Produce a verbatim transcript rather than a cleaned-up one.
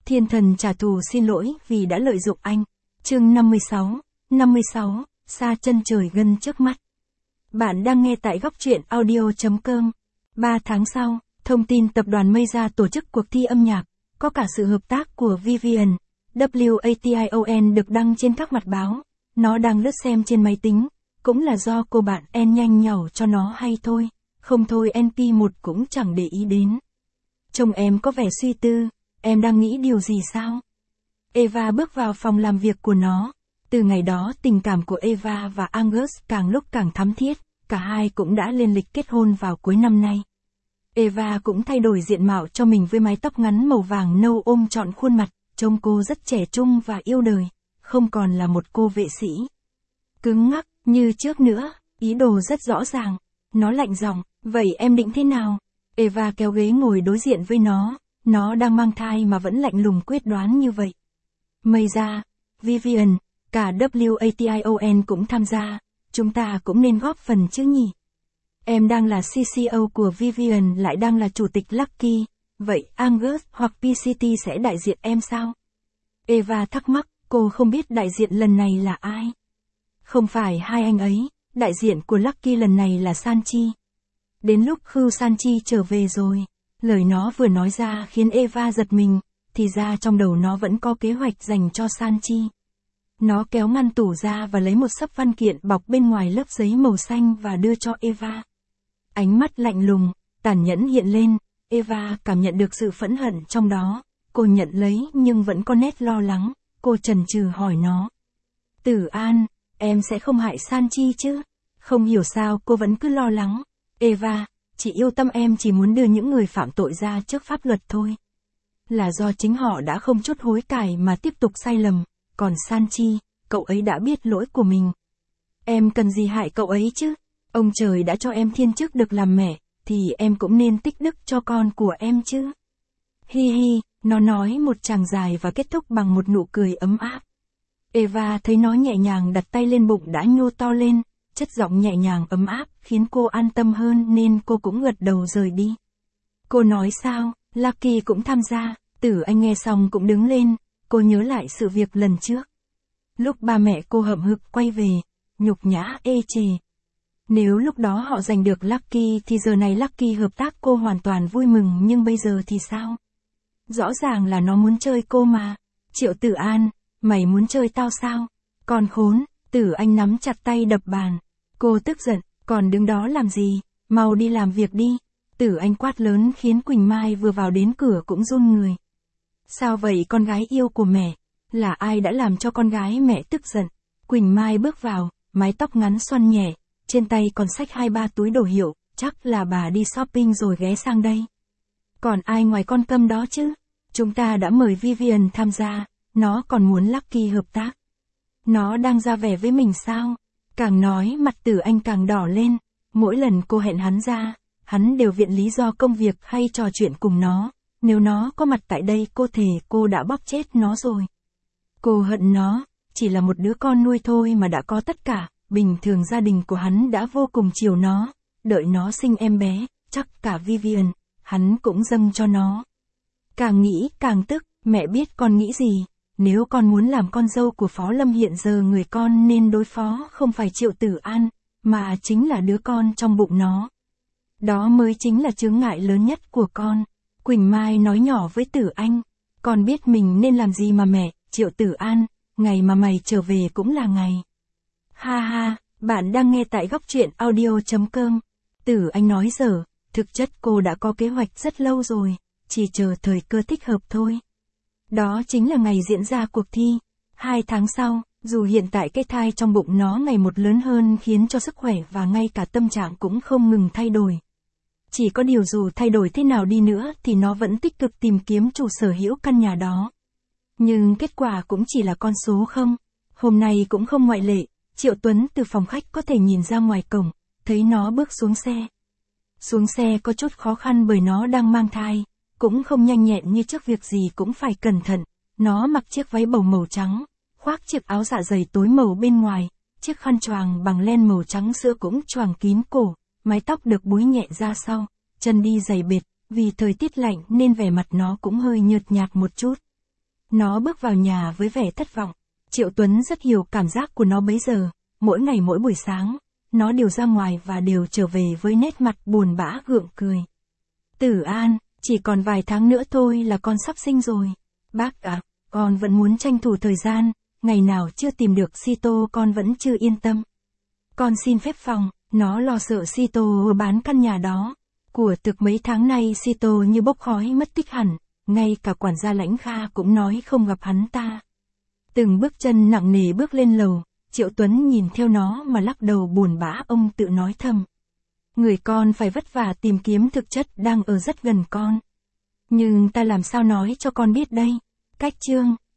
Thiên thần trả thù xin lỗi vì đã lợi dụng anh. Chương năm mươi sáu, năm mươi sáu, xa chân trời gần trước mắt. Bạn đang nghe tại góc truyện audio chấm com. Ba tháng sau, thông tin tập đoàn Meiza tổ chức cuộc thi âm nhạc, có cả sự hợp tác của Vivian, Wation được đăng trên các mặt báo. Nó đang lướt xem trên máy tính, cũng là do cô bạn En nhanh nhảu cho nó hay thôi, không thôi en pê một cũng chẳng để ý đến. Trông em có vẻ suy tư, em đang nghĩ điều gì sao? Eva bước vào phòng làm việc của nó. Từ ngày đó tình cảm của Eva và Angus càng lúc càng thắm thiết, cả hai cũng đã lên lịch kết hôn vào cuối năm nay. Eva cũng thay đổi diện mạo cho mình với mái tóc ngắn màu vàng nâu ôm trọn khuôn mặt, trông cô rất trẻ trung và yêu đời, không còn là một cô vệ sĩ cứng ngắc như trước nữa, ý đồ rất rõ ràng. Nó lạnh giọng, vậy em định thế nào? Eva kéo ghế ngồi đối diện với nó, nó đang mang thai mà vẫn lạnh lùng quyết đoán như vậy. Meiza, Vivian, cả Wation cũng tham gia, chúng ta cũng nên góp phần chứ nhỉ? Em đang là xê xê ô của Vivian lại đang là chủ tịch Lucky, vậy Angus hoặc pê xê tê sẽ đại diện em sao? Eva thắc mắc, cô không biết đại diện lần này là ai. Không phải hai anh ấy, đại diện của Lucky lần này là Sanchi. Đến lúc Khưu Sanchi trở về rồi, lời nó vừa nói ra khiến Eva giật mình, thì ra trong đầu nó vẫn có kế hoạch dành cho Sanchi. Nó kéo ngăn tủ ra và lấy một xấp văn kiện bọc bên ngoài lớp giấy màu xanh và đưa cho Eva. Ánh mắt lạnh lùng, tàn nhẫn hiện lên, Eva cảm nhận được sự phẫn hận trong đó. Cô nhận lấy nhưng vẫn có nét lo lắng, cô chần chừ hỏi nó. Tử An, em sẽ không hại Sanchi chứ? Không hiểu sao cô vẫn cứ lo lắng. Eva, chị yêu tâm em chỉ muốn đưa những người phạm tội ra trước pháp luật thôi. Là do chính họ đã không chút hối cải mà tiếp tục sai lầm, còn Sanchi, cậu ấy đã biết lỗi của mình. Em cần gì hại cậu ấy chứ? Ông trời đã cho em thiên chức được làm mẹ, thì em cũng nên tích đức cho con của em chứ. Hi hi, nó nói một tràng dài và kết thúc bằng một nụ cười ấm áp. Eva thấy nó nhẹ nhàng đặt tay lên bụng đã nhô to lên, chất giọng nhẹ nhàng ấm áp khiến cô an tâm hơn nên cô cũng gật đầu rời đi. Cô nói sao, Lucky cũng tham gia, Tử Anh nghe xong cũng đứng lên, cô nhớ lại sự việc lần trước. Lúc ba mẹ cô hậm hực quay về, nhục nhã ê chề. Nếu lúc đó họ giành được Lucky thì giờ này Lucky hợp tác cô hoàn toàn vui mừng, nhưng bây giờ thì sao? Rõ ràng là nó muốn chơi cô mà. Triệu Tử An, mày muốn chơi tao sao? Con khốn, Tử Anh nắm chặt tay đập bàn. Cô tức giận, còn đứng đó làm gì? Mau đi làm việc đi. Tử Anh quát lớn khiến Quỳnh Mai vừa vào đến cửa cũng run người. Sao vậy con gái yêu của mẹ? Là ai đã làm cho con gái mẹ tức giận? Quỳnh Mai bước vào, mái tóc ngắn xoăn nhẹ, trên tay còn xách hai ba túi đồ hiệu, chắc là bà đi shopping rồi ghé sang đây. Còn ai ngoài con câm đó chứ? Chúng ta đã mời Vivian tham gia, nó còn muốn Lucky hợp tác. Nó đang ra vẻ với mình sao? Càng nói mặt Tử Anh càng đỏ lên, mỗi lần cô hẹn hắn ra, hắn đều viện lý do công việc hay trò chuyện cùng nó, nếu nó có mặt tại đây cô thề cô đã bóp chết nó rồi. Cô hận nó, chỉ là một đứa con nuôi thôi mà đã có tất cả, bình thường gia đình của hắn đã vô cùng chiều nó, đợi nó sinh em bé, chắc cả Vivian, hắn cũng dâng cho nó. Càng nghĩ càng tức, mẹ biết con nghĩ gì, nếu con muốn làm con dâu của Phó Lâm hiện giờ người con nên đối phó không phải Triệu Tử An, mà chính là đứa con trong bụng nó. Đó mới chính là chướng ngại lớn nhất của con. Quỳnh Mai nói nhỏ với Tử Anh, con biết mình nên làm gì mà mẹ, Triệu Tử An, ngày mà mày trở về cũng là ngày. Ha ha, bạn đang nghe tại góc truyện audio chấm com. Tử Anh nói dở, thực chất cô đã có kế hoạch rất lâu rồi, chỉ chờ thời cơ thích hợp thôi. Đó chính là ngày diễn ra cuộc thi. Hai tháng sau, dù hiện tại cái thai trong bụng nó ngày một lớn hơn khiến cho sức khỏe và ngay cả tâm trạng cũng không ngừng thay đổi. Chỉ có điều dù thay đổi thế nào đi nữa thì nó vẫn tích cực tìm kiếm chủ sở hữu căn nhà đó. Nhưng kết quả cũng chỉ là con số không. Hôm nay cũng không ngoại lệ, Triệu Tuấn từ phòng khách có thể nhìn ra ngoài cổng, thấy nó bước xuống xe. Xuống xe có chút khó khăn bởi nó đang mang thai, cũng không nhanh nhẹn như trước, việc gì cũng phải cẩn thận. Nó mặc chiếc váy bầu màu trắng, khoác chiếc áo dạ dày tối màu bên ngoài, chiếc khăn choàng bằng len màu trắng sữa cũng choàng kín cổ, mái tóc được búi nhẹ ra sau, chân đi giày bệt, vì thời tiết lạnh nên vẻ mặt nó cũng hơi nhợt nhạt một chút. Nó bước vào nhà với vẻ thất vọng. Triệu Tuấn rất hiểu cảm giác của nó bấy giờ, mỗi ngày mỗi buổi sáng, nó đều ra ngoài và đều trở về với nét mặt buồn bã gượng cười. Tử An, chỉ còn vài tháng nữa thôi là con sắp sinh rồi. Bác ạ, con vẫn muốn tranh thủ thời gian, ngày nào chưa tìm được Sito con vẫn chưa yên tâm. Con xin phép phòng, nó lo sợ Sito bán căn nhà đó. Của thực mấy tháng nay Sito như bốc khói mất tích hẳn, ngay cả quản gia Lãnh Kha cũng nói không gặp hắn ta. Từng bước chân nặng nề bước lên lầu, Triệu Tuấn nhìn theo nó mà lắc đầu buồn bã, ông tự nói thầm. Người con phải vất vả tìm kiếm thực chất đang ở rất gần con. Nhưng ta làm sao nói cho con biết đây? Cách chương